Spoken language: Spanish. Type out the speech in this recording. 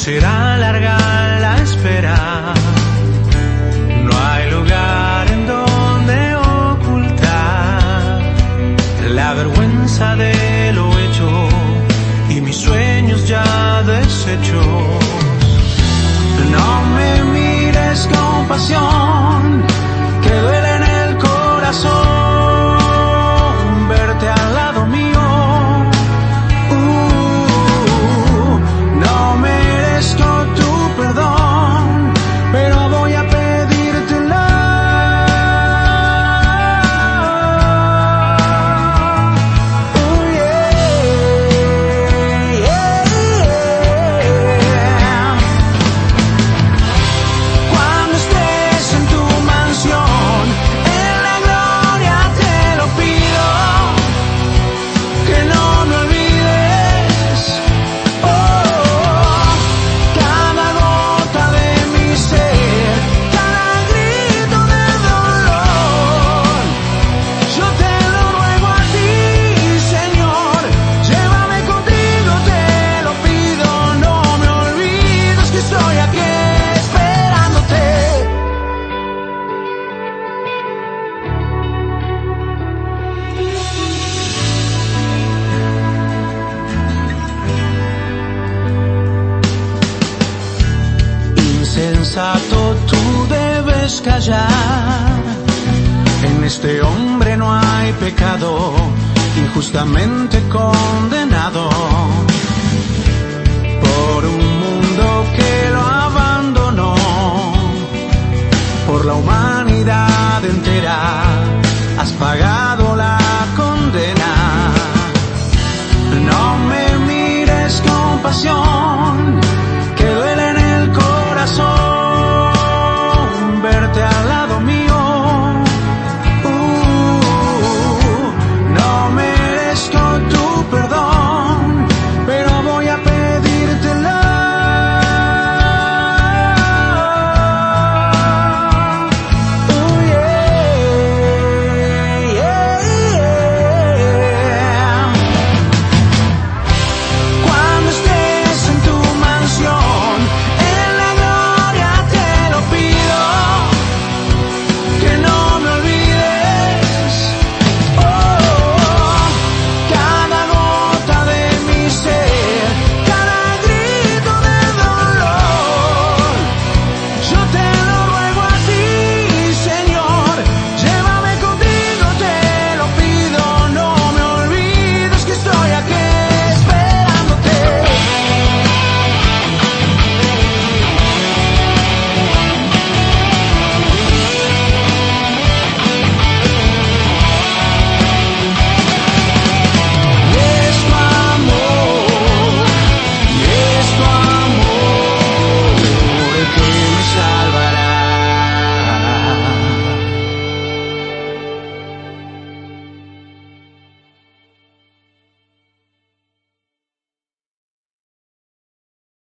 será larga la espera. No hay lugar en donde ocultar la vergüenza de lo hecho y mis sueños ya deshechos. No me mires con pasión, que duele en el corazón verte al lado mío. No merezco tu perdón, pero voy a pedírtelo. Cuando estés en tu mansión, en la gloria te lo pido, que no me olvides. Cada gota de mi ser, cada grito de dolor, yo te lo ruego a ti, Señor. Llévame contigo, te lo pido. No me olvides que estoy aquí esperándote. Insensato, tú debes callar. En este hombre no hay pecado, injustamente condenado por un